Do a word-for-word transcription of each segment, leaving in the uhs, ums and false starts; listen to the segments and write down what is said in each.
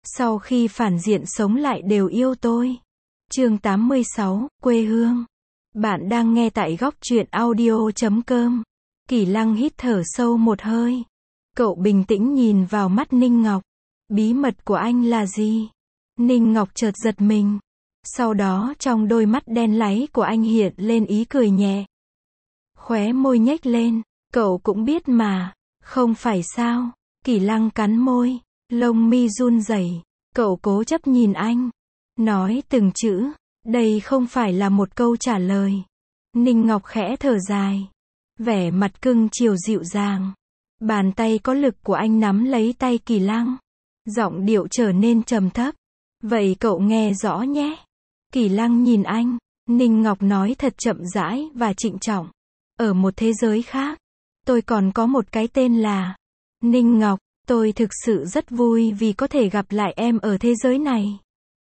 Sau khi phản diện sống lại đều yêu tôi. Chương tám mươi sáu, quê hương. Bạn đang nghe tại góc truyện audio chấm com. Kỳ Lăng hít thở sâu một hơi. Cậu bình tĩnh nhìn vào mắt Ninh Ngọc. Bí mật của anh là gì? Ninh Ngọc chợt giật mình. Sau đó trong đôi mắt đen láy của anh hiện lên ý cười nhẹ. Khóe môi nhếch lên. Cậu cũng biết mà. Không phải sao? Kỳ Lăng cắn môi. Lông mi run rẩy. Cậu cố chấp nhìn anh. Nói từng chữ. Đây không phải là một câu trả lời. Ninh Ngọc khẽ thở dài. Vẻ mặt cưng chiều dịu dàng. Bàn tay có lực của anh nắm lấy tay Kỳ Lăng. Giọng điệu trở nên trầm thấp. Vậy cậu nghe rõ nhé. Kỳ Lăng nhìn anh. Ninh Ngọc nói thật chậm rãi và trịnh trọng. Ở một thế giới khác. Tôi còn có một cái tên là Ninh Ngọc. Tôi thực sự rất vui vì có thể gặp lại em ở thế giới này.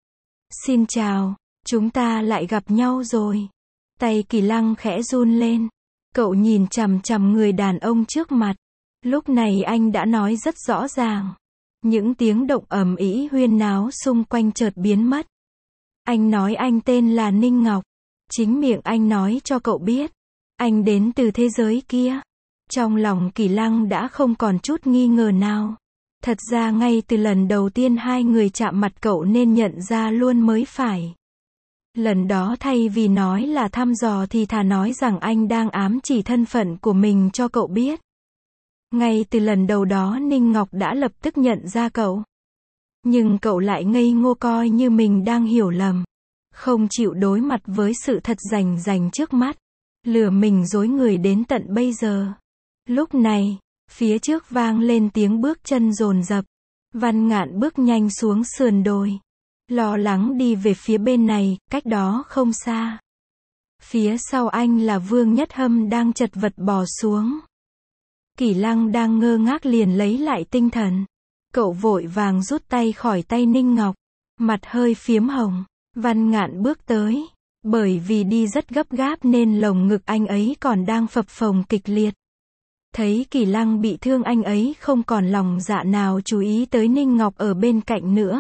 Xin chào. Chúng ta lại gặp nhau rồi. Tay Kỳ Lăng khẽ run lên. Cậu nhìn chằm chằm người đàn ông trước mặt. Lúc này anh đã nói rất rõ ràng. Những tiếng động ầm ĩ huyên náo xung quanh chợt biến mất. Anh nói anh tên là Ninh Ngọc. Chính miệng anh nói cho cậu biết. Anh đến từ thế giới kia. Trong lòng Kỳ Lăng đã không còn chút nghi ngờ nào. Thật ra ngay từ lần đầu tiên hai người chạm mặt cậu nên nhận ra luôn mới phải. Lần đó thay vì nói là thăm dò thì thà nói rằng anh đang ám chỉ thân phận của mình cho cậu biết. Ngay từ lần đầu đó Ninh Ngọc đã lập tức nhận ra cậu. Nhưng cậu lại ngây ngô coi như mình đang hiểu lầm. Không chịu đối mặt với sự thật rành rành trước mắt. Lừa mình dối người đến tận bây giờ. Lúc này, phía trước vang lên tiếng bước chân dồn dập. Văn Ngạn bước nhanh xuống sườn đồi. Lo lắng đi về phía bên này, cách đó không xa. Phía sau anh là Vương Nhất Hâm đang chật vật bò xuống. Kỳ Lăng đang ngơ ngác liền lấy lại tinh thần. Cậu vội vàng rút tay khỏi tay Ninh Ngọc. Mặt hơi phiếm hồng. Văn Ngạn bước tới. Bởi vì đi rất gấp gáp nên lồng ngực anh ấy còn đang phập phồng kịch liệt. Thấy Kỳ Lăng bị thương anh ấy không còn lòng dạ nào chú ý tới Ninh Ngọc ở bên cạnh nữa.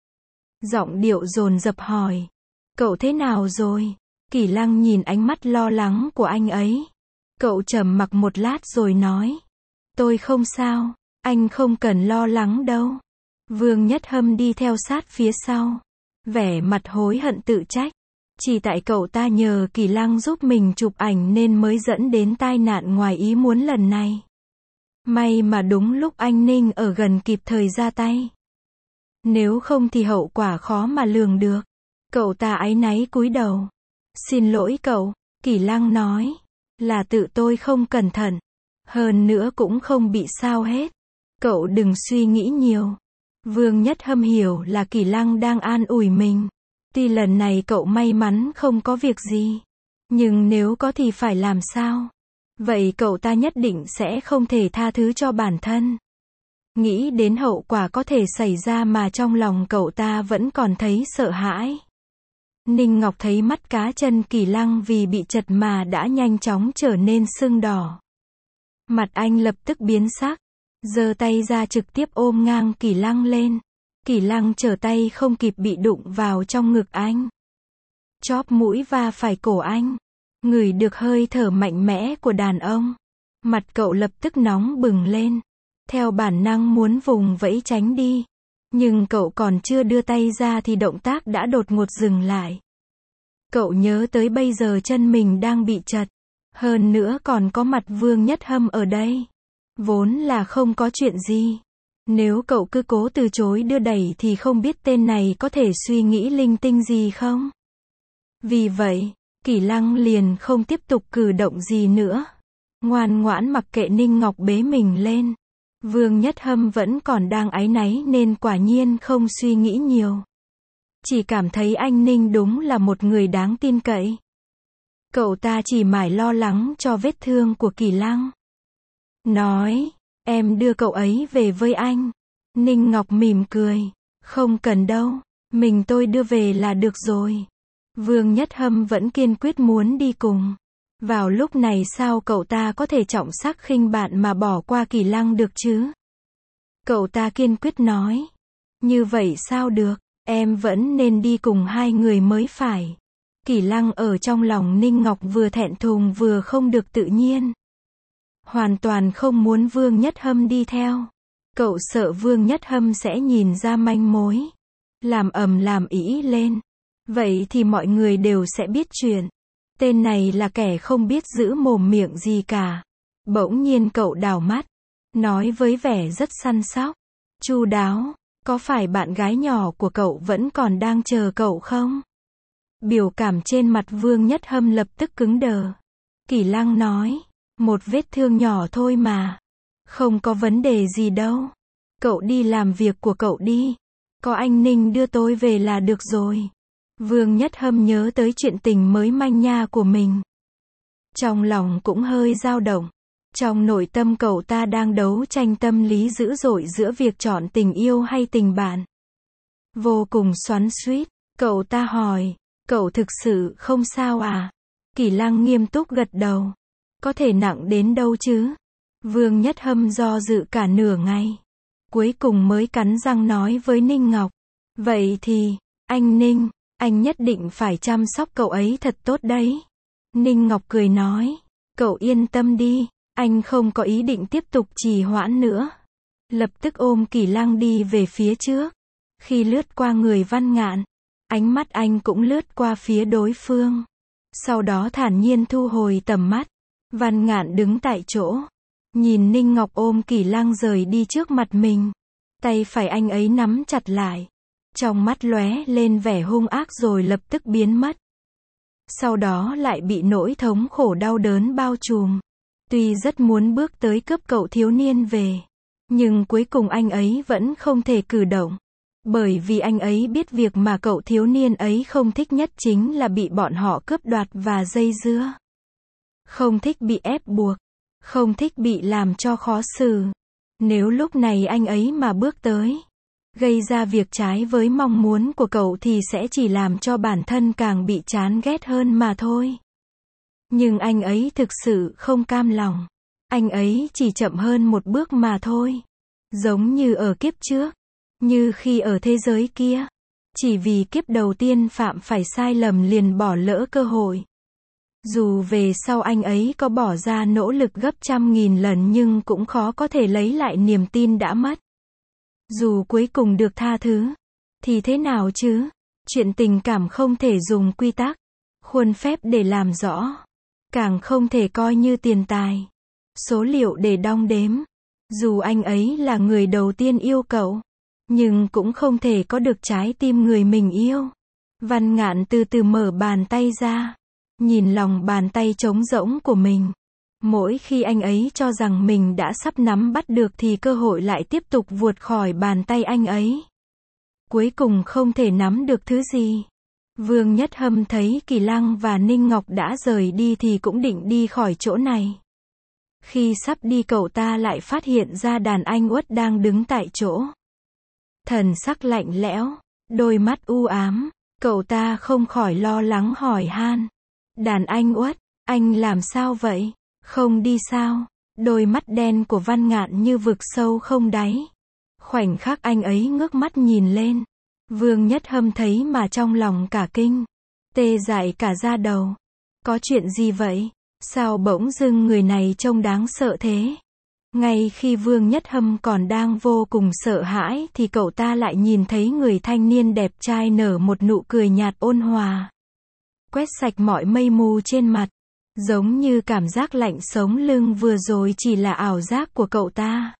Giọng điệu dồn dập hỏi. Cậu thế nào rồi? Kỳ Lăng nhìn ánh mắt lo lắng của anh ấy. Cậu trầm mặc một lát rồi nói. Tôi không sao, anh không cần lo lắng đâu. Vương Nhất Hâm đi theo sát phía sau. Vẻ mặt hối hận tự trách. Chỉ tại cậu ta nhờ Kỳ Lăng giúp mình chụp ảnh nên mới dẫn đến tai nạn ngoài ý muốn lần này. May mà đúng lúc anh Ninh ở gần kịp thời ra tay. Nếu không thì hậu quả khó mà lường được. Cậu ta áy náy cúi đầu. Xin lỗi cậu, Kỳ Lăng nói. Là tự tôi không cẩn thận. Hơn nữa cũng không bị sao hết. Cậu đừng suy nghĩ nhiều. Vương Nhất Hâm hiểu là Kỳ Lăng đang an ủi mình. Tuy lần này cậu may mắn không có việc gì. Nhưng nếu có thì phải làm sao? Vậy cậu ta nhất định sẽ không thể tha thứ cho bản thân. Nghĩ đến hậu quả có thể xảy ra mà trong lòng cậu ta vẫn còn thấy sợ hãi. Ninh Ngọc thấy mắt cá chân Kỳ Lăng vì bị chật mà đã nhanh chóng trở nên sưng đỏ. Mặt anh lập tức biến sắc. Giơ tay ra trực tiếp ôm ngang Kỳ Lăng lên. Kỳ Lăng trở tay không kịp bị đụng vào trong ngực anh. Chóp mũi va phải cổ anh. Ngửi được hơi thở mạnh mẽ của đàn ông. Mặt cậu lập tức nóng bừng lên. Theo bản năng muốn vùng vẫy tránh đi. Nhưng cậu còn chưa đưa tay ra thì động tác đã đột ngột dừng lại. Cậu nhớ tới bây giờ chân mình đang bị chật. Hơn nữa còn có mặt Vương Nhất Hâm ở đây. Vốn là không có chuyện gì. Nếu cậu cứ cố từ chối đưa đẩy thì không biết tên này có thể suy nghĩ linh tinh gì không? Vì vậy, Kỳ Lăng liền không tiếp tục cử động gì nữa. Ngoan ngoãn mặc kệ Ninh Ngọc bế mình lên. Vương Nhất Hâm vẫn còn đang áy náy nên quả nhiên không suy nghĩ nhiều. Chỉ cảm thấy anh Ninh đúng là một người đáng tin cậy. Cậu ta chỉ mải lo lắng cho vết thương của Kỳ Lăng. Nói, em đưa cậu ấy về với anh. Ninh Ngọc mỉm cười. Không cần đâu, mình tôi đưa về là được rồi. Vương Nhất Hâm vẫn kiên quyết muốn đi cùng. Vào lúc này sao cậu ta có thể trọng sắc khinh bạn mà bỏ qua Kỳ Lăng được chứ? Cậu ta kiên quyết nói. Như vậy sao được, em vẫn nên đi cùng hai người mới phải. Kỷ Lăng ở trong lòng Ninh Ngọc vừa thẹn thùng vừa không được tự nhiên. Hoàn toàn không muốn Vương Nhất Hâm đi theo. Cậu sợ Vương Nhất Hâm sẽ nhìn ra manh mối. Làm ầm làm ĩ lên. Vậy thì mọi người đều sẽ biết chuyện. Tên này là kẻ không biết giữ mồm miệng gì cả. Bỗng nhiên cậu đảo mắt. Nói với vẻ rất săn sóc. Chu đáo, có phải bạn gái nhỏ của cậu vẫn còn đang chờ cậu không? Biểu cảm trên mặt Vương Nhất Hâm lập tức cứng đờ. Kỷ Lăng nói. Một vết thương nhỏ thôi mà. Không có vấn đề gì đâu. Cậu đi làm việc của cậu đi. Có anh Ninh đưa tôi về là được rồi. Vương Nhất Hâm nhớ tới chuyện tình mới manh nha của mình. Trong lòng cũng hơi dao động. Trong nội tâm cậu ta đang đấu tranh tâm lý dữ dội giữa việc chọn tình yêu hay tình bạn. Vô cùng xoắn xuýt. Cậu ta hỏi. Cậu thực sự không sao à? Kỷ Lăng nghiêm túc gật đầu. Có thể nặng đến đâu chứ? Vương Nhất Hâm do dự cả nửa ngày. Cuối cùng mới cắn răng nói với Ninh Ngọc. Vậy thì, anh Ninh, anh nhất định phải chăm sóc cậu ấy thật tốt đấy. Ninh Ngọc cười nói. Cậu yên tâm đi, anh không có ý định tiếp tục trì hoãn nữa. Lập tức ôm Kỷ Lăng đi về phía trước. Khi lướt qua người Văn Ngạn, ánh mắt anh cũng lướt qua phía đối phương. Sau đó thản nhiên thu hồi tầm mắt. Văn Ngạn đứng tại chỗ. Nhìn Ninh Ngọc ôm Kỷ Lăng rời đi trước mặt mình. Tay phải anh ấy nắm chặt lại. Trong mắt lóe lên vẻ hung ác rồi lập tức biến mất. Sau đó lại bị nỗi thống khổ đau đớn bao trùm. Tuy rất muốn bước tới cướp cậu thiếu niên về. Nhưng cuối cùng anh ấy vẫn không thể cử động. Bởi vì anh ấy biết việc mà cậu thiếu niên ấy không thích nhất chính là bị bọn họ cướp đoạt và dây dưa. Không thích bị ép buộc. Không thích bị làm cho khó xử. Nếu lúc này anh ấy mà bước tới, gây ra việc trái với mong muốn của cậu thì sẽ chỉ làm cho bản thân càng bị chán ghét hơn mà thôi. Nhưng anh ấy thực sự không cam lòng. Anh ấy chỉ chậm hơn một bước mà thôi. Giống như ở kiếp trước. Như khi ở thế giới kia. Chỉ vì kiếp đầu tiên phạm phải sai lầm liền bỏ lỡ cơ hội. Dù về sau anh ấy có bỏ ra nỗ lực gấp trăm nghìn lần nhưng cũng khó có thể lấy lại niềm tin đã mất. Dù cuối cùng được tha thứ, thì thế nào chứ? Chuyện tình cảm không thể dùng quy tắc, khuôn phép để làm rõ. Càng không thể coi như tiền tài, số liệu để đong đếm. Dù anh ấy là người đầu tiên yêu cậu, nhưng cũng không thể có được trái tim người mình yêu. Văn Ngạn từ từ mở bàn tay ra. Nhìn lòng bàn tay trống rỗng của mình. Mỗi khi anh ấy cho rằng mình đã sắp nắm bắt được thì cơ hội lại tiếp tục vụt khỏi bàn tay anh ấy. Cuối cùng không thể nắm được thứ gì. Vương Nhất Hâm thấy Kỷ Lăng và Ninh Ngọc đã rời đi thì cũng định đi khỏi chỗ này. Khi sắp đi cậu ta lại phát hiện ra đàn anh Uất đang đứng tại chỗ. Thần sắc lạnh lẽo, đôi mắt u ám, cậu ta không khỏi lo lắng hỏi han. Đàn anh Uất, anh làm sao vậy? Không đi sao? Đôi mắt đen của Văn Ngạn như vực sâu không đáy. Khoảnh khắc anh ấy ngước mắt nhìn lên. Vương Nhất Hâm thấy mà trong lòng cả kinh. Tê dại cả da đầu. Có chuyện gì vậy? Sao bỗng dưng người này trông đáng sợ thế? Ngay khi Vương Nhất Hâm còn đang vô cùng sợ hãi thì cậu ta lại nhìn thấy người thanh niên đẹp trai nở một nụ cười nhạt ôn hòa. Quét sạch mọi mây mù trên mặt. Giống như cảm giác lạnh sống lưng vừa rồi chỉ là ảo giác của cậu ta.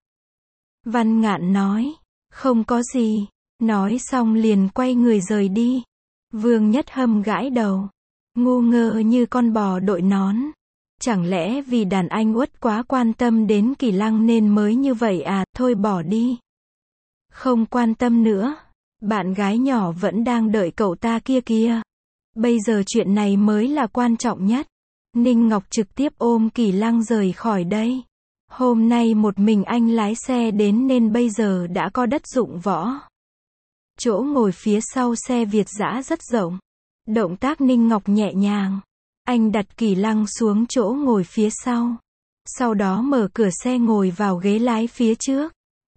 Văn Ngạn nói. Không có gì. Nói xong liền quay người rời đi. Vương Nhất Hâm gãi đầu. Ngu ngơ như con bò đội nón. Chẳng lẽ vì đàn anh Uất quá quan tâm đến Kỷ Lăng nên mới như vậy à, thôi bỏ đi. Không quan tâm nữa. Bạn gái nhỏ vẫn đang đợi cậu ta kia kia. Bây giờ chuyện này mới là quan trọng nhất. Ninh Ngọc trực tiếp ôm Kỷ Lăng rời khỏi đây. Hôm nay một mình anh lái xe đến nên bây giờ đã có đất dụng võ. Chỗ ngồi phía sau xe Việt dã rất rộng. Động tác Ninh Ngọc nhẹ nhàng. Anh đặt Kỷ Lăng xuống chỗ ngồi phía sau. Sau đó mở cửa xe ngồi vào ghế lái phía trước.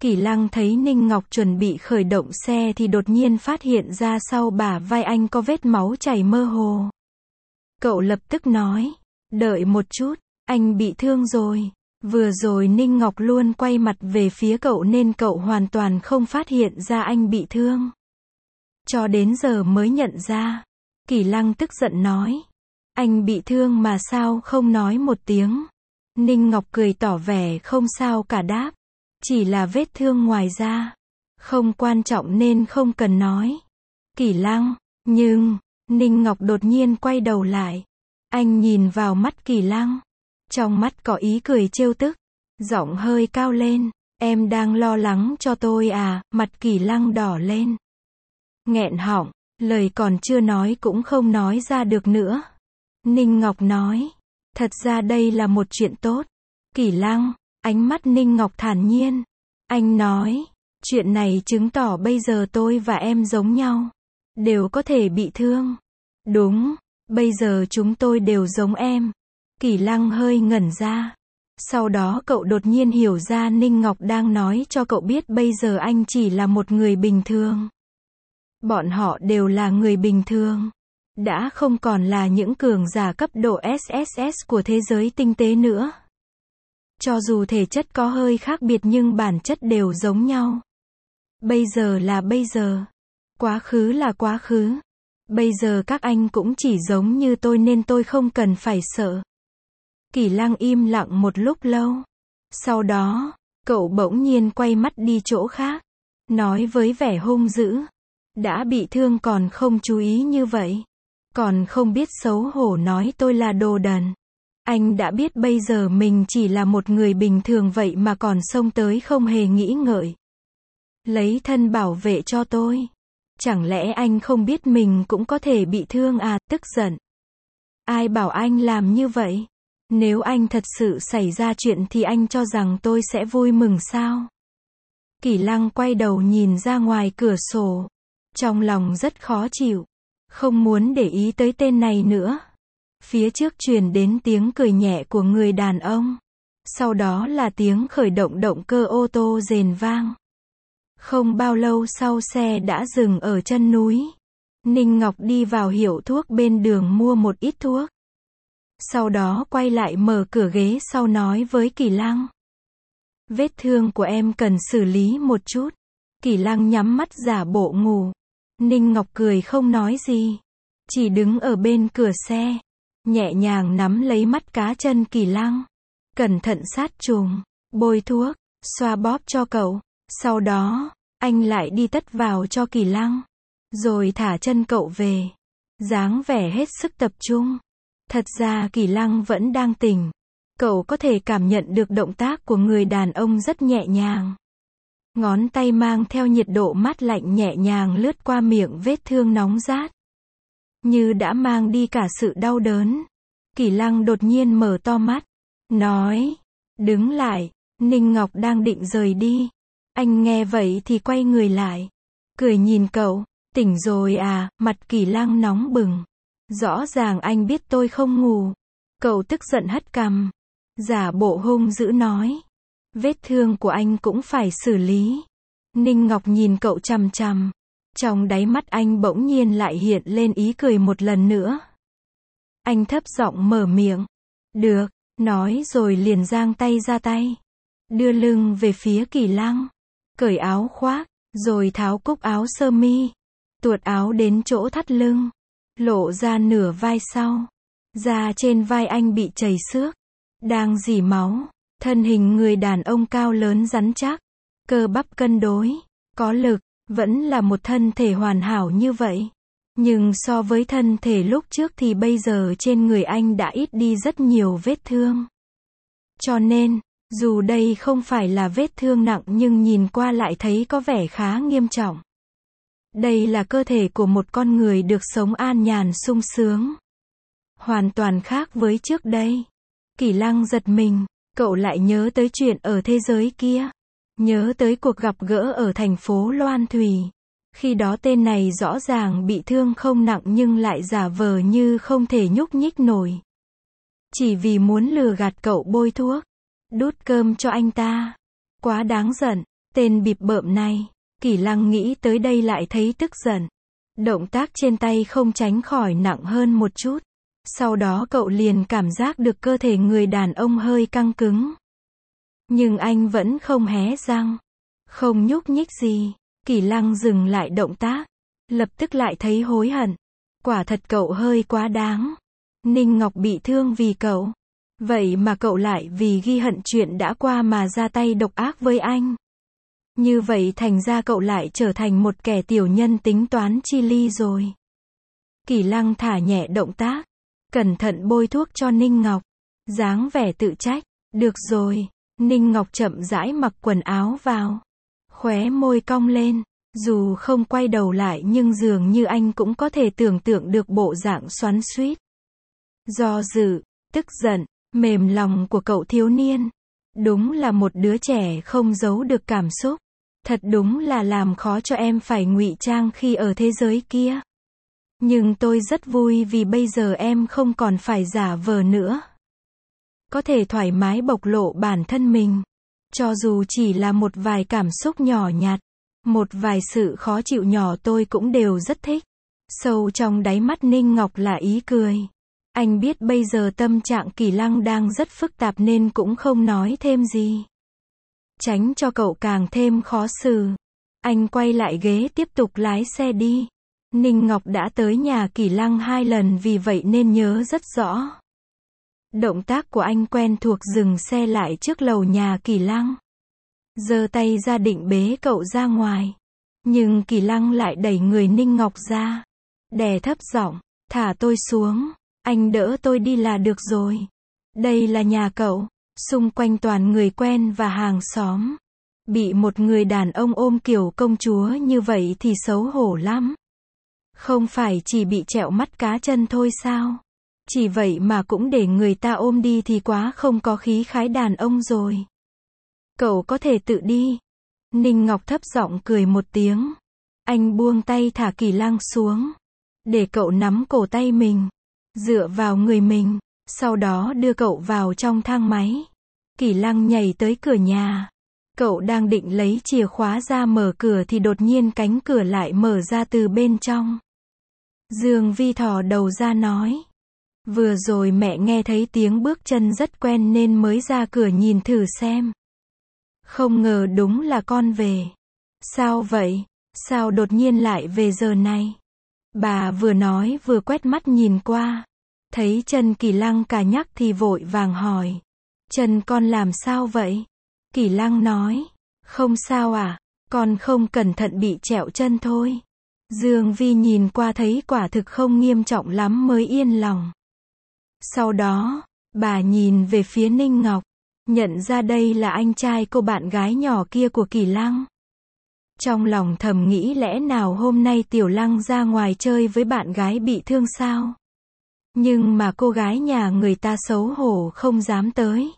Kỷ Lăng thấy Ninh Ngọc chuẩn bị khởi động xe thì đột nhiên phát hiện ra sau bả vai anh có vết máu chảy mơ hồ. Cậu lập tức nói, đợi một chút, anh bị thương rồi. Vừa rồi Ninh Ngọc luôn quay mặt về phía cậu nên cậu hoàn toàn không phát hiện ra anh bị thương. Cho đến giờ mới nhận ra. Kỷ Lăng tức giận nói, anh bị thương mà sao không nói một tiếng. Ninh Ngọc cười tỏ vẻ không sao cả đáp, chỉ là vết thương ngoài da, không quan trọng nên không cần nói. Kỷ Lăng, nhưng, Ninh Ngọc đột nhiên quay đầu lại. Anh nhìn vào mắt Kỷ Lăng. Trong mắt có ý cười trêu tức. Giọng hơi cao lên, em đang lo lắng cho tôi à, mặt Kỷ Lăng đỏ lên. Nghẹn họng, lời còn chưa nói cũng không nói ra được nữa. Ninh Ngọc nói, thật ra đây là một chuyện tốt. Kỷ Lăng, ánh mắt Ninh Ngọc thản nhiên. Anh nói, chuyện này chứng tỏ bây giờ tôi và em giống nhau. Đều có thể bị thương. Đúng, bây giờ chúng tôi đều giống em. Kỷ Lăng hơi ngẩn ra. Sau đó cậu đột nhiên hiểu ra Ninh Ngọc đang nói cho cậu biết bây giờ anh chỉ là một người bình thường. Bọn họ đều là người bình thường. Đã không còn là những cường giả cấp độ ét ét ét của thế giới tinh tế nữa. Cho dù thể chất có hơi khác biệt nhưng bản chất đều giống nhau. Bây giờ là bây giờ. Quá khứ là quá khứ. Bây giờ các anh cũng chỉ giống như tôi nên tôi không cần phải sợ. Kỷ Lăng im lặng một lúc lâu. Sau đó, cậu bỗng nhiên quay mắt đi chỗ khác. Nói với vẻ hung dữ. Đã bị thương còn không chú ý như vậy. Còn không biết xấu hổ nói tôi là đồ đần. Anh đã biết bây giờ mình chỉ là một người bình thường vậy mà còn xông tới không hề nghĩ ngợi. Lấy thân bảo vệ cho tôi. Chẳng lẽ anh không biết mình cũng có thể bị thương à, tức giận. Ai bảo anh làm như vậy? Nếu anh thật sự xảy ra chuyện thì anh cho rằng tôi sẽ vui mừng sao? Kỷ Lăng quay đầu nhìn ra ngoài cửa sổ. Trong lòng rất khó chịu. Không muốn để ý tới tên này nữa. Phía trước truyền đến tiếng cười nhẹ của người đàn ông. Sau đó là tiếng khởi động động cơ ô tô rền vang. Không bao lâu sau xe đã dừng ở chân núi. Ninh Ngọc đi vào hiệu thuốc bên đường mua một ít thuốc. Sau đó quay lại mở cửa ghế sau nói với Kỷ Lăng. Vết thương của em cần xử lý một chút. Kỷ Lăng nhắm mắt giả bộ ngủ. Ninh Ngọc cười không nói gì. Chỉ đứng ở bên cửa xe. Nhẹ nhàng nắm lấy mắt cá chân Kỷ Lăng. Cẩn thận sát trùng. Bôi thuốc. Xoa bóp cho cậu. Sau đó, anh lại đi tất vào cho Kỷ Lăng. Rồi thả chân cậu về. Dáng vẻ hết sức tập trung. Thật ra Kỷ Lăng vẫn đang tỉnh. Cậu có thể cảm nhận được động tác của người đàn ông rất nhẹ nhàng. Ngón tay mang theo nhiệt độ mát lạnh nhẹ nhàng lướt qua miệng vết thương nóng rát. Như đã mang đi cả sự đau đớn. Kỷ Lăng đột nhiên mở to mắt. Nói. Đứng lại. Ninh Ngọc đang định rời đi. Anh nghe vậy thì quay người lại. Cười nhìn cậu. Tỉnh rồi à, mặt Kỷ Lăng nóng bừng. Rõ ràng anh biết tôi không ngủ. Cậu tức giận hất cằm. Giả bộ hung dữ nói. Vết thương của anh cũng phải xử lý. Ninh Ngọc nhìn cậu chằm chằm. Trong đáy mắt anh bỗng nhiên lại hiện lên ý cười một lần nữa. Anh thấp giọng mở miệng. Được, nói rồi liền giang tay ra tay. Đưa lưng về phía Kỷ Lăng. Cởi áo khoác, rồi tháo cúc áo sơ mi. Tuột áo đến chỗ thắt lưng. Lộ ra nửa vai sau. Da trên vai anh bị chảy xước. Đang rỉ máu. Thân hình người đàn ông cao lớn rắn chắc. Cơ bắp cân đối. Có lực. Vẫn là một thân thể hoàn hảo như vậy. Nhưng so với thân thể lúc trước thì bây giờ trên người anh đã ít đi rất nhiều vết thương. Cho nên, dù đây không phải là vết thương nặng nhưng nhìn qua lại thấy có vẻ khá nghiêm trọng. Đây là cơ thể của một con người được sống an nhàn sung sướng. Hoàn toàn khác với trước đây. Kỷ Lăng giật mình, cậu lại nhớ tới chuyện ở thế giới kia. Nhớ tới cuộc gặp gỡ ở thành phố Loan Thủy. Khi đó tên này rõ ràng bị thương không nặng nhưng lại giả vờ như không thể nhúc nhích nổi. Chỉ vì muốn lừa gạt cậu bôi thuốc, đút cơm cho anh ta. Quá đáng giận. Tên bịp bợm này. Kỷ Lăng nghĩ tới đây lại thấy tức giận. Động tác trên tay không tránh khỏi nặng hơn một chút. Sau đó cậu liền cảm giác được cơ thể người đàn ông hơi căng cứng. Nhưng anh vẫn không hé răng. Không nhúc nhích gì. Kỷ Lăng dừng lại động tác. Lập tức lại thấy hối hận. Quả thật cậu hơi quá đáng. Ninh Ngọc bị thương vì cậu. Vậy mà cậu lại vì ghi hận chuyện đã qua mà ra tay độc ác với anh. Như vậy thành ra cậu lại trở thành một kẻ tiểu nhân tính toán chi ly rồi. Kỷ Lăng thả nhẹ động tác. Cẩn thận bôi thuốc cho Ninh Ngọc. Dáng vẻ tự trách. Được rồi. Ninh Ngọc chậm rãi mặc quần áo vào. Khóe môi cong lên. Dù không quay đầu lại nhưng dường như anh cũng có thể tưởng tượng được bộ dạng xoắn xuýt. Do dự, tức giận, mềm lòng của cậu thiếu niên. Đúng là một đứa trẻ không giấu được cảm xúc. Thật đúng là làm khó cho em phải ngụy trang khi ở thế giới kia. Nhưng tôi rất vui vì bây giờ em không còn phải giả vờ nữa. Có thể thoải mái bộc lộ bản thân mình. Cho dù chỉ là một vài cảm xúc nhỏ nhặt. Một vài sự khó chịu nhỏ tôi cũng đều rất thích. Sâu trong đáy mắt Ninh Ngọc là ý cười. Anh biết bây giờ tâm trạng Kỷ Lăng đang rất phức tạp nên cũng không nói thêm gì. Tránh cho cậu càng thêm khó xử. Anh quay lại ghế tiếp tục lái xe đi. Ninh Ngọc đã tới nhà Kỷ Lăng hai lần vì vậy nên nhớ rất rõ. Động tác của anh quen thuộc dừng xe lại trước lầu nhà Kỷ Lăng. Giơ tay ra định bế cậu ra ngoài. Nhưng Kỷ Lăng lại đẩy người Ninh Ngọc ra. Đè thấp giọng, thả tôi xuống. Anh đỡ tôi đi là được rồi. Đây là nhà cậu. Xung quanh toàn người quen và hàng xóm. Bị một người đàn ông ôm kiểu công chúa như vậy thì xấu hổ lắm. Không phải chỉ bị trẹo mắt cá chân thôi sao? Chỉ vậy mà cũng để người ta ôm đi thì quá không có khí khái đàn ông rồi. Cậu có thể tự đi. Ninh Ngọc thấp giọng cười một tiếng. Anh buông tay thả Kỷ Lăng xuống. Để cậu nắm cổ tay mình. Dựa vào người mình. Sau đó đưa cậu vào trong thang máy. Kỷ Lăng nhảy tới cửa nhà. Cậu đang định lấy chìa khóa ra mở cửa thì đột nhiên cánh cửa lại mở ra từ bên trong. Dương Vi thò đầu ra nói. Vừa rồi mẹ nghe thấy tiếng bước chân rất quen nên mới ra cửa nhìn thử xem. Không ngờ đúng là con về. Sao vậy? Sao đột nhiên lại về giờ này? Bà vừa nói vừa quét mắt nhìn qua. Thấy chân Kỷ Lăng cà nhắc thì vội vàng hỏi. Chân con làm sao vậy? Kỷ Lăng nói. Không sao à? Con không cẩn thận bị trẹo chân thôi. Dương Vi nhìn qua thấy quả thực không nghiêm trọng lắm mới yên lòng. Sau đó, bà nhìn về phía Ninh Ngọc. Nhận ra đây là anh trai cô bạn gái nhỏ kia của Kỷ Lăng. Trong lòng thầm nghĩ lẽ nào hôm nay Tiểu Lăng ra ngoài chơi với bạn gái bị thương sao? Nhưng mà cô gái nhà người ta xấu hổ không dám tới.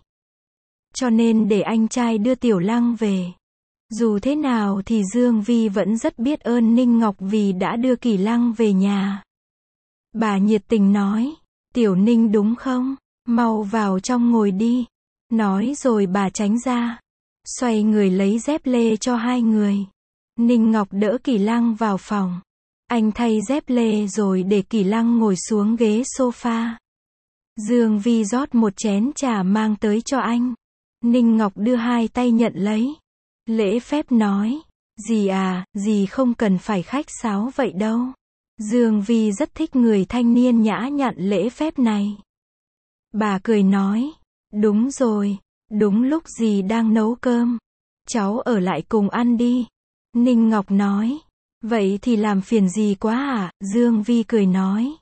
Cho nên để anh trai đưa Tiểu Lăng về. Dù thế nào thì Dương Vi vẫn rất biết ơn Ninh Ngọc vì đã đưa Kỷ Lăng về nhà. Bà nhiệt tình nói. Tiểu Ninh đúng không? Mau vào trong ngồi đi. Nói rồi bà tránh ra. Xoay người lấy dép lê cho hai người. Ninh Ngọc đỡ Kỷ Lăng vào phòng. Anh thay dép lê rồi để Kỷ Lăng ngồi xuống ghế sofa. Dương Vi rót một chén trà mang tới cho anh. Ninh Ngọc đưa hai tay nhận lấy. Lễ phép nói. Dì à, dì không cần phải khách sáo vậy đâu. Dương Vi rất thích người thanh niên nhã nhặn lễ phép này. Bà cười nói. Đúng rồi. Đúng lúc dì đang nấu cơm. Cháu ở lại cùng ăn đi. Ninh Ngọc nói. Vậy thì làm phiền dì quá à? Dương Vi cười nói.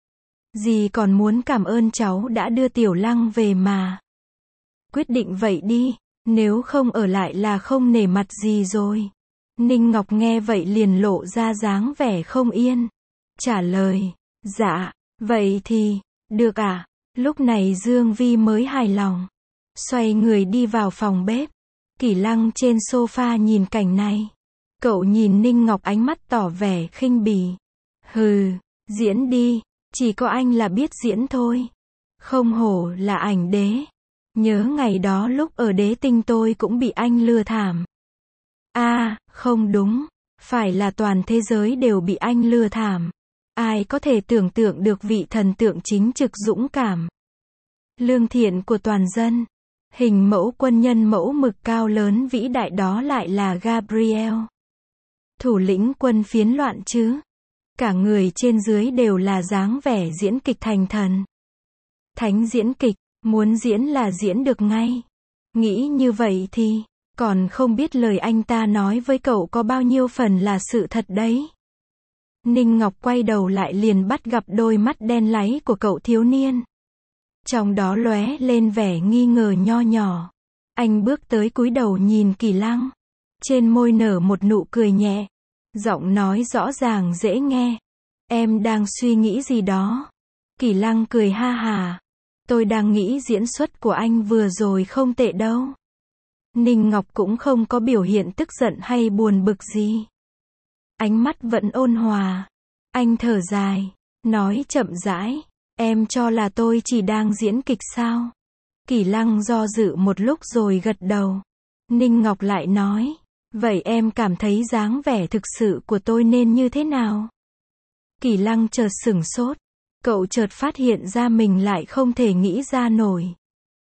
Dì còn muốn cảm ơn cháu đã đưa Tiểu Lăng về mà. Quyết định vậy đi. Nếu không ở lại là không nể mặt dì rồi. Ninh Ngọc nghe vậy liền lộ ra dáng vẻ không yên. Trả lời. Dạ. Vậy thì. Được à? Lúc này Dương Vi mới hài lòng. Xoay người đi vào phòng bếp. Kỷ Lăng trên sofa nhìn cảnh này. Cậu nhìn Ninh Ngọc ánh mắt tỏ vẻ khinh bỉ. Hừ, diễn đi, chỉ có anh là biết diễn thôi. Không hổ là ảnh đế. Nhớ ngày đó lúc ở Đế Tinh tôi cũng bị anh lừa thảm. À, không đúng. Phải là toàn thế giới đều bị anh lừa thảm. Ai có thể tưởng tượng được vị thần tượng chính trực dũng cảm, lương thiện của toàn dân. Hình mẫu quân nhân mẫu mực cao lớn vĩ đại đó lại là Gabriel. Thủ lĩnh quân phiến loạn chứ. Cả người trên dưới đều là dáng vẻ diễn kịch thành thần. Thánh diễn kịch, muốn diễn là diễn được ngay. Nghĩ như vậy thì, còn không biết lời anh ta nói với cậu có bao nhiêu phần là sự thật đấy. Ninh Ngọc quay đầu lại liền bắt gặp đôi mắt đen láy của cậu thiếu niên. Trong đó lóe lên vẻ nghi ngờ nho nhỏ. Anh bước tới cúi đầu nhìn Kỳ Lăng. Trên môi nở một nụ cười nhẹ. Giọng nói rõ ràng dễ nghe. Em đang suy nghĩ gì đó? Kỳ Lăng cười ha hà. Tôi đang nghĩ diễn xuất của anh vừa rồi không tệ đâu. Ninh Ngọc cũng không có biểu hiện tức giận hay buồn bực gì. Ánh mắt vẫn ôn hòa. Anh thở dài, nói chậm rãi. Em cho là tôi chỉ đang diễn kịch sao? Kỳ Lăng do dự một lúc rồi gật đầu. Ninh Ngọc lại nói. Vậy em cảm thấy dáng vẻ thực sự của tôi nên như thế nào? Kỳ Lăng chợt sửng sốt. Cậu chợt phát hiện ra mình lại không thể nghĩ ra nổi.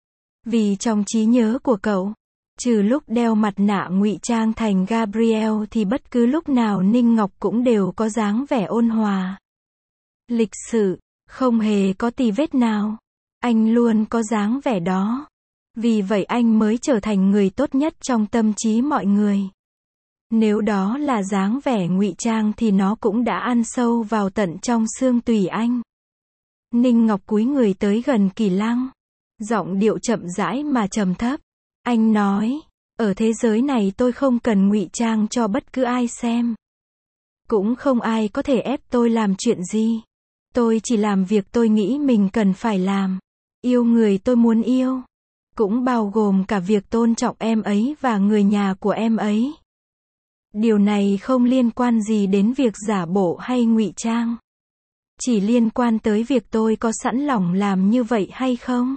Vì trong trí nhớ của cậu, trừ lúc đeo mặt nạ ngụy trang thành Gabriel thì bất cứ lúc nào Ninh Ngọc cũng đều có dáng vẻ ôn hòa, lịch sự, không hề có tì vết nào. Anh luôn có dáng vẻ đó. Vì vậy anh mới trở thành người tốt nhất trong tâm trí mọi người. Nếu đó là dáng vẻ ngụy trang thì nó cũng đã ăn sâu vào tận trong xương tủy anh. Ninh Ngọc cúi người tới gần Kỳ Lăng. Giọng điệu chậm rãi mà trầm thấp. Anh nói, ở thế giới này tôi không cần ngụy trang cho bất cứ ai xem. Cũng không ai có thể ép tôi làm chuyện gì. Tôi chỉ làm việc tôi nghĩ mình cần phải làm. Yêu người tôi muốn yêu. Cũng bao gồm cả việc tôn trọng em ấy và người nhà của em ấy. Điều này không liên quan gì đến việc giả bộ hay ngụy trang. Chỉ liên quan tới việc tôi có sẵn lòng làm như vậy hay không.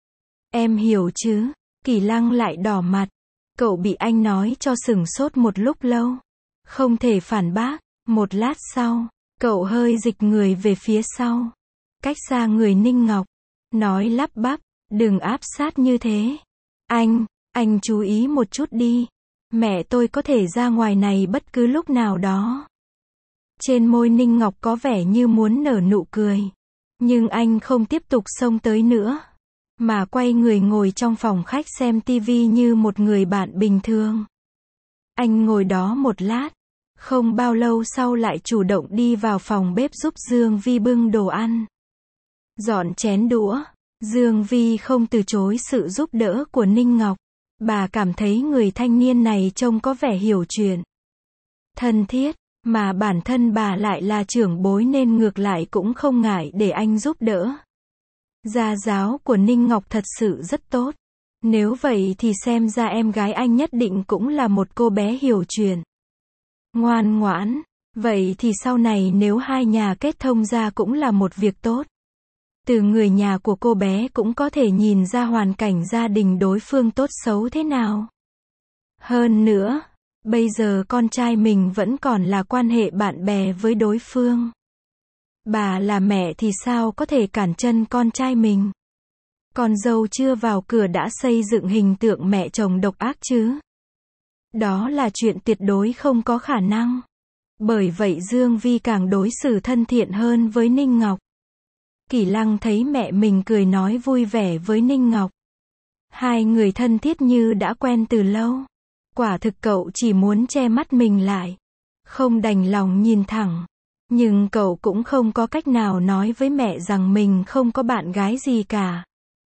Em hiểu chứ? Kỳ Lăng lại đỏ mặt. Cậu bị anh nói cho sửng sốt một lúc lâu. Không thể phản bác. Một lát sau, cậu hơi dịch người về phía sau. Cách xa người Ninh Ngọc. Nói lắp bắp, đừng áp sát như thế. Anh, anh chú ý một chút đi. Mẹ tôi có thể ra ngoài này bất cứ lúc nào đó. Trên môi Ninh Ngọc có vẻ như muốn nở nụ cười. Nhưng anh không tiếp tục xông tới nữa. Mà quay người ngồi trong phòng khách xem tivi như một người bạn bình thường. Anh ngồi đó một lát. Không bao lâu sau lại chủ động đi vào phòng bếp giúp Dương Vi bưng đồ ăn. Dọn chén đũa. Dương Vi không từ chối sự giúp đỡ của Ninh Ngọc. Bà cảm thấy người thanh niên này trông có vẻ hiểu chuyện, thân thiết, mà bản thân bà lại là trưởng bối nên ngược lại cũng không ngại để anh giúp đỡ. Gia giáo của Ninh Ngọc thật sự rất tốt. Nếu vậy thì xem ra em gái anh nhất định cũng là một cô bé hiểu chuyện, ngoan ngoãn. Vậy thì sau này nếu hai nhà kết thông ra cũng là một việc tốt. Từ người nhà của cô bé cũng có thể nhìn ra hoàn cảnh gia đình đối phương tốt xấu thế nào. Hơn nữa, bây giờ con trai mình vẫn còn là quan hệ bạn bè với đối phương. Bà là mẹ thì sao có thể cản chân con trai mình. Con dâu chưa vào cửa đã xây dựng hình tượng mẹ chồng độc ác chứ. Đó là chuyện tuyệt đối không có khả năng. Bởi vậy Dương Vi càng đối xử thân thiện hơn với Ninh Ngọc. Kỳ Lăng thấy mẹ mình cười nói vui vẻ với Ninh Ngọc. Hai người thân thiết như đã quen từ lâu. Quả thực cậu chỉ muốn che mắt mình lại. Không đành lòng nhìn thẳng. Nhưng cậu cũng không có cách nào nói với mẹ rằng mình không có bạn gái gì cả.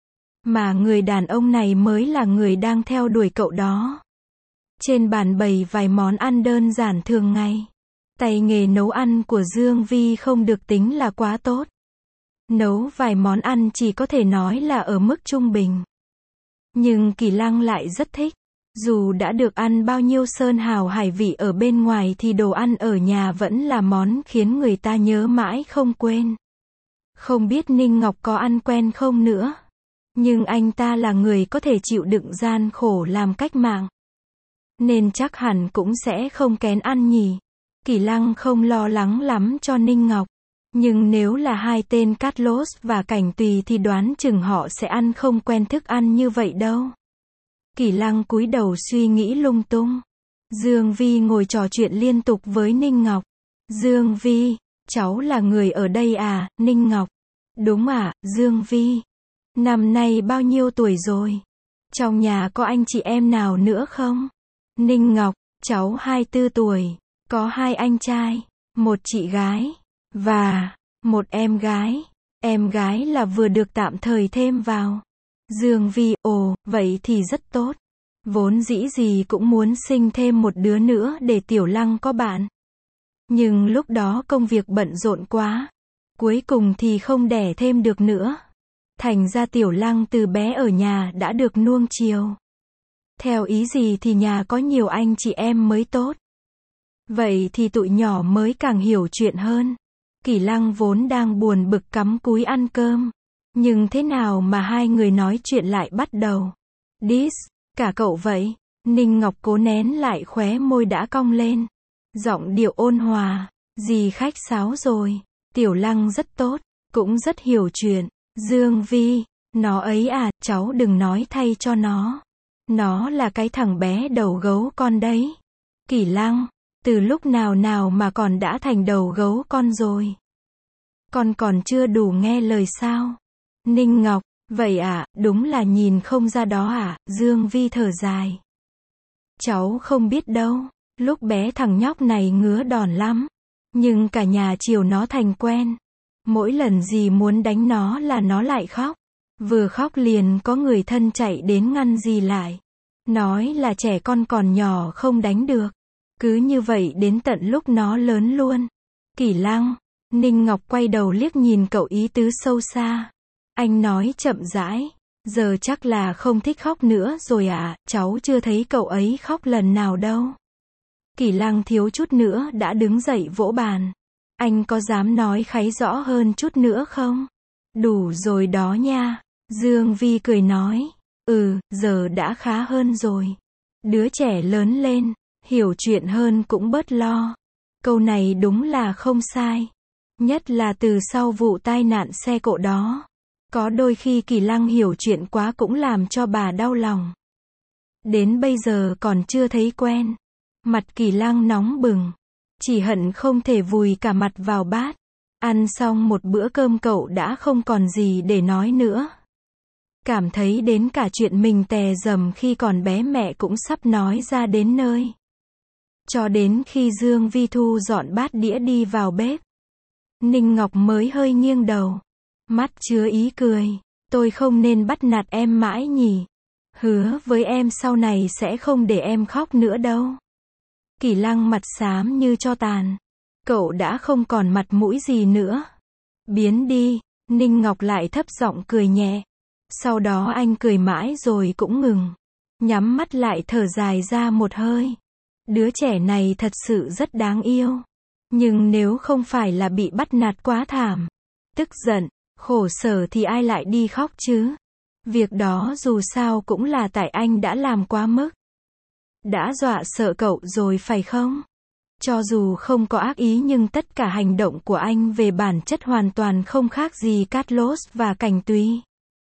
Mà người đàn ông này mới là người đang theo đuổi cậu đó. Trên bàn bày vài món ăn đơn giản thường ngày. Tay nghề nấu ăn của Dương Vi không được tính là quá tốt. Nấu vài món ăn chỉ có thể nói là ở mức trung bình. Nhưng Kỳ Lăng lại rất thích. Dù đã được ăn bao nhiêu sơn hào hải vị ở bên ngoài thì đồ ăn ở nhà vẫn là món khiến người ta nhớ mãi không quên. Không biết Ninh Ngọc có ăn quen không nữa. Nhưng anh ta là người có thể chịu đựng gian khổ làm cách mạng. nên chắc hẳn cũng sẽ không kén ăn nhỉ. Kỳ Lăng không lo lắng lắm cho Ninh Ngọc. Nhưng nếu là hai tên Carlos và Cảnh Tùy thì đoán chừng họ sẽ ăn không quen thức ăn như vậy đâu. Kỳ Lăng cúi đầu suy nghĩ lung tung. Dương Vi ngồi trò chuyện liên tục với Ninh Ngọc. Dương Vi, cháu là người ở đây à, Ninh Ngọc? Đúng ạ, Dương Vi. Năm nay bao nhiêu tuổi rồi? Trong nhà có anh chị em nào nữa không? Ninh Ngọc, cháu hai mươi tư tuổi, có hai anh trai, một chị gái, và một em gái. Em gái là vừa được tạm thời thêm vào. Dương Vi, ồ, vậy thì rất tốt. Vốn dĩ gì cũng muốn sinh thêm một đứa nữa để Tiểu Lăng có bạn. Nhưng lúc đó công việc bận rộn quá. Cuối cùng thì không đẻ thêm được nữa. Thành ra Tiểu Lăng từ bé ở nhà đã được nuông chiều. Theo ý gì thì nhà có nhiều anh chị em mới tốt. Vậy thì tụi nhỏ mới càng hiểu chuyện hơn. Kỳ Lăng vốn đang buồn bực cắm cúi ăn cơm. Nhưng thế nào mà hai người nói chuyện lại bắt đầu. Dis, cả cậu vậy. Ninh Ngọc cố nén lại khóe môi đã cong lên. Giọng điệu ôn hòa. Dì khách sáo rồi. Tiểu Lăng rất tốt, cũng rất hiểu chuyện. Dương Vi, nó ấy à, cháu đừng nói thay cho nó. Nó là cái thằng bé đầu gấu con đấy. Kỳ Lăng, từ lúc nào nào mà còn đã thành đầu gấu con rồi? Con còn chưa đủ nghe lời sao? Ninh Ngọc, vậy à, đúng là nhìn không ra đó à, Dương Vi thở dài. Cháu không biết đâu, lúc bé thằng nhóc này ngứa đòn lắm. Nhưng cả nhà chiều nó thành quen. Mỗi lần dì muốn đánh nó là nó lại khóc. Vừa khóc liền có người thân chạy đến ngăn dì lại. Nói là trẻ con còn nhỏ không đánh được. Cứ như vậy đến tận lúc nó lớn luôn. Kỳ Lăng, Ninh Ngọc quay đầu liếc nhìn cậu ý tứ sâu xa. Anh nói chậm rãi. Giờ chắc là không thích khóc nữa rồi ạ, cháu chưa thấy cậu ấy khóc lần nào đâu. Kỳ Lăng thiếu chút nữa đã đứng dậy vỗ bàn. Anh có dám nói kháy rõ hơn chút nữa không? Đủ rồi đó nha. Dương Vi cười nói. Ừ, giờ đã khá hơn rồi. Đứa trẻ lớn lên, hiểu chuyện hơn cũng bớt lo. Câu này đúng là không sai. Nhất là từ sau vụ tai nạn xe cộ đó. Có đôi khi Kỳ Lăng hiểu chuyện quá cũng làm cho bà đau lòng. Đến bây giờ còn chưa thấy quen. Mặt Kỳ Lăng nóng bừng. Chỉ hận không thể vùi cả mặt vào bát. Ăn xong một bữa cơm cậu đã không còn gì để nói nữa. Cảm thấy đến cả chuyện mình tè dầm khi còn bé mẹ cũng sắp nói ra đến nơi. Cho đến khi Dương Vi thu dọn bát đĩa đi vào bếp. Ninh Ngọc mới hơi nghiêng đầu. Mắt chứa ý cười. Tôi không nên bắt nạt em mãi nhỉ. Hứa với em sau này sẽ không để em khóc nữa đâu. Kỳ Lăng mặt xám như tro tàn. Cậu đã không còn mặt mũi gì nữa. Biến đi. Ninh Ngọc lại thấp giọng cười nhẹ. Sau đó anh cười mãi rồi cũng ngừng. Nhắm mắt lại thở dài ra một hơi. Đứa trẻ này thật sự rất đáng yêu. Nhưng nếu không phải là bị bắt nạt quá thảm, tức giận, khổ sở thì ai lại đi khóc chứ? Việc đó dù sao cũng là tại anh đã làm quá mức. Đã dọa sợ cậu rồi phải không? Cho dù không có ác ý nhưng tất cả hành động của anh về bản chất hoàn toàn không khác gì Carlos và Cảnh Tùy.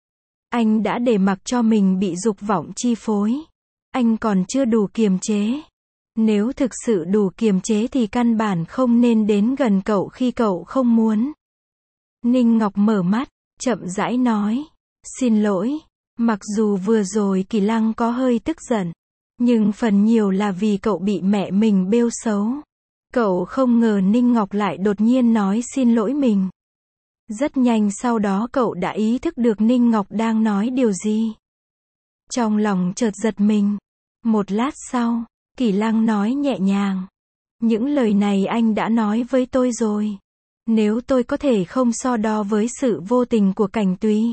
Anh đã để mặc cho mình bị dục vọng chi phối. Anh còn chưa đủ kiềm chế. Nếu thực sự đủ kiềm chế thì căn bản không nên đến gần cậu khi cậu không muốn. Ninh Ngọc mở mắt, chậm rãi nói. Xin lỗi. Mặc dù vừa rồi Kỳ Lăng có hơi tức giận. Nhưng phần nhiều là vì cậu bị mẹ mình bêu xấu. Cậu không ngờ Ninh Ngọc lại đột nhiên nói xin lỗi mình. Rất nhanh sau đó cậu đã ý thức được Ninh Ngọc đang nói điều gì. Trong lòng chợt giật mình. Một lát sau, Kỳ Lăng nói nhẹ nhàng. Những lời này anh đã nói với tôi rồi. Nếu tôi có thể không so đo với sự vô tình của Cảnh Tùy.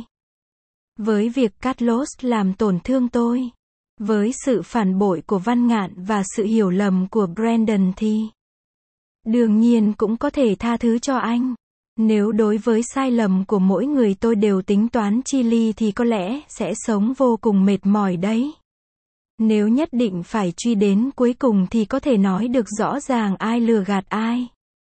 Với việc Carlos làm tổn thương tôi. Với sự phản bội của Văn Ngạn và sự hiểu lầm của Brandon thì đương nhiên cũng có thể tha thứ cho anh. Nếu đối với sai lầm của mỗi người tôi đều tính toán chi ly thì có lẽ sẽ sống vô cùng mệt mỏi đấy. Nếu nhất định phải truy đến cuối cùng thì có thể nói được rõ ràng ai lừa gạt ai.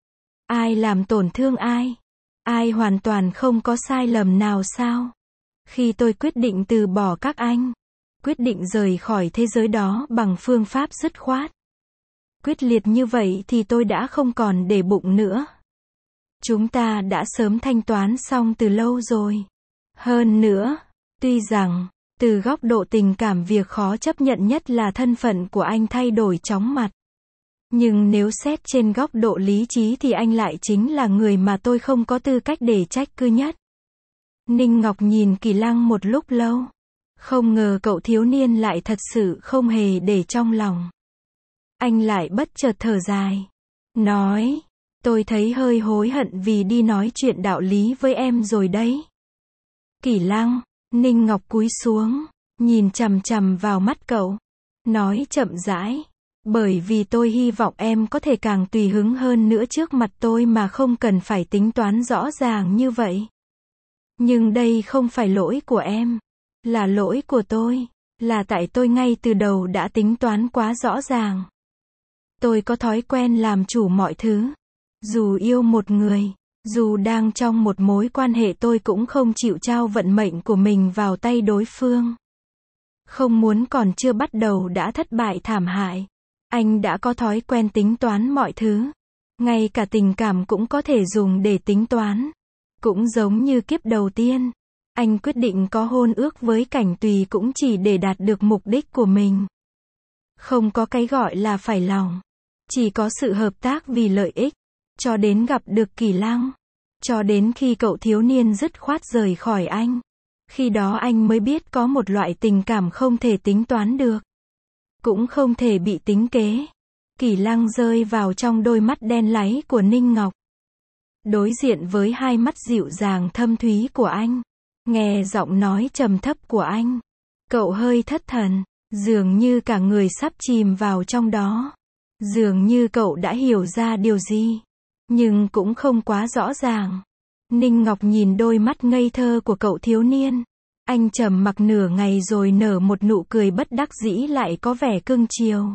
Ai làm tổn thương ai. Ai hoàn toàn không có sai lầm nào sao? Khi tôi quyết định từ bỏ các anh, quyết định rời khỏi thế giới đó bằng phương pháp dứt khoát, quyết liệt như vậy thì tôi đã không còn để bụng nữa. Chúng ta đã sớm thanh toán xong từ lâu rồi. Hơn nữa, tuy rằng, từ góc độ tình cảm việc khó chấp nhận nhất là thân phận của anh thay đổi chóng mặt. Nhưng nếu xét trên góc độ lý trí thì anh lại chính là người mà tôi không có tư cách để trách cứ nhất. Ninh Ngọc nhìn Kỳ Lăng một lúc lâu. Không ngờ cậu thiếu niên lại thật sự không hề để trong lòng. Anh lại bất chợt thở dài. Nói, tôi thấy hơi hối hận vì đi nói chuyện đạo lý với em rồi đấy. Kỳ Lăng, Ninh Ngọc cúi xuống, nhìn chằm chằm vào mắt cậu. Nói chậm rãi. Bởi vì tôi hy vọng em có thể càng tùy hứng hơn nữa trước mặt tôi mà không cần phải tính toán rõ ràng như vậy. Nhưng đây không phải lỗi của em. Là lỗi của tôi. Là tại tôi ngay từ đầu đã tính toán quá rõ ràng. Tôi có thói quen làm chủ mọi thứ. Dù yêu một người, dù đang trong một mối quan hệ tôi cũng không chịu trao vận mệnh của mình vào tay đối phương. Không muốn còn chưa bắt đầu đã thất bại thảm hại. Anh đã có thói quen tính toán mọi thứ. Ngay cả tình cảm cũng có thể dùng để tính toán. Cũng giống như kiếp đầu tiên. Anh quyết định có hôn ước với Cảnh Tùy cũng chỉ để đạt được mục đích của mình. Không có cái gọi là phải lòng. Chỉ có sự hợp tác vì lợi ích. Cho đến gặp được Kỳ Lăng. Cho đến khi cậu thiếu niên dứt khoát rời khỏi anh. Khi đó anh mới biết có một loại tình cảm không thể tính toán được. Cũng không thể bị tính kế. Kỳ Lăng rơi vào trong đôi mắt đen láy của Ninh Ngọc. Đối diện với hai mắt dịu dàng thâm thúy của anh. Nghe giọng nói trầm thấp của anh. Cậu hơi thất thần. Dường như cả người sắp chìm vào trong đó. Dường như cậu đã hiểu ra điều gì. Nhưng cũng không quá rõ ràng. Ninh Ngọc nhìn đôi mắt ngây thơ của cậu thiếu niên. Anh trầm mặc nửa ngày rồi nở một nụ cười bất đắc dĩ lại có vẻ cưng chiều.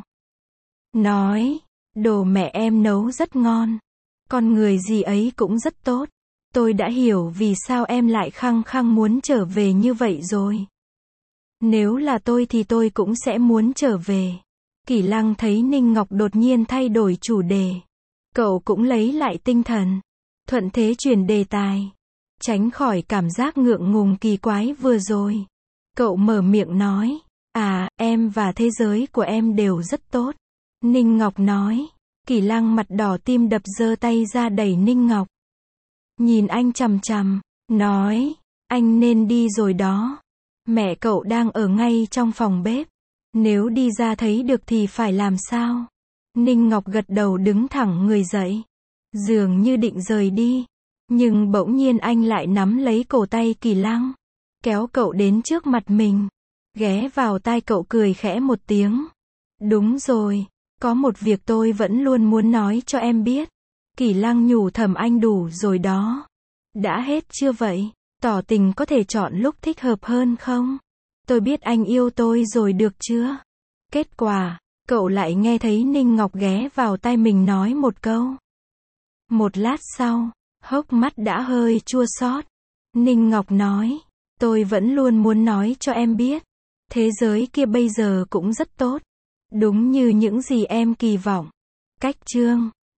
Nói, đồ mẹ em nấu rất ngon. Con người gì ấy cũng rất tốt. Tôi đã hiểu vì sao em lại khăng khăng muốn trở về như vậy rồi. Nếu là tôi thì tôi cũng sẽ muốn trở về. Kỳ Lăng thấy Ninh Ngọc đột nhiên thay đổi chủ đề. Cậu cũng lấy lại tinh thần. Thuận thế chuyển đề tài. Tránh khỏi cảm giác ngượng ngùng kỳ quái vừa rồi. Cậu mở miệng nói. À, em và thế giới của em đều rất tốt. Ninh Ngọc nói. Kỳ Lăng mặt đỏ tim đập giơ tay ra đẩy Ninh Ngọc. Nhìn anh chằm chằm. Nói. Anh nên đi rồi đó. Mẹ cậu đang ở ngay trong phòng bếp. Nếu đi ra thấy được thì phải làm sao? Ninh Ngọc gật đầu đứng thẳng người dậy. Dường như định rời đi. Nhưng bỗng nhiên anh lại nắm lấy cổ tay Kỳ Lăng. Kéo cậu đến trước mặt mình. Ghé vào tai cậu cười khẽ một tiếng. Đúng rồi. Có một việc tôi vẫn luôn muốn nói cho em biết. Kỳ Lăng nhủ thầm anh đủ rồi đó. Đã hết chưa vậy? Tỏ tình có thể chọn lúc thích hợp hơn không? Tôi biết anh yêu tôi rồi được chưa? Kết quả, cậu lại nghe thấy Ninh Ngọc ghé vào tai mình nói một câu. Một lát sau, hốc mắt đã hơi chua xót. Ninh Ngọc nói, tôi vẫn luôn muốn nói cho em biết. Thế giới kia bây giờ cũng rất tốt. Đúng như những gì em kỳ vọng. Cách chương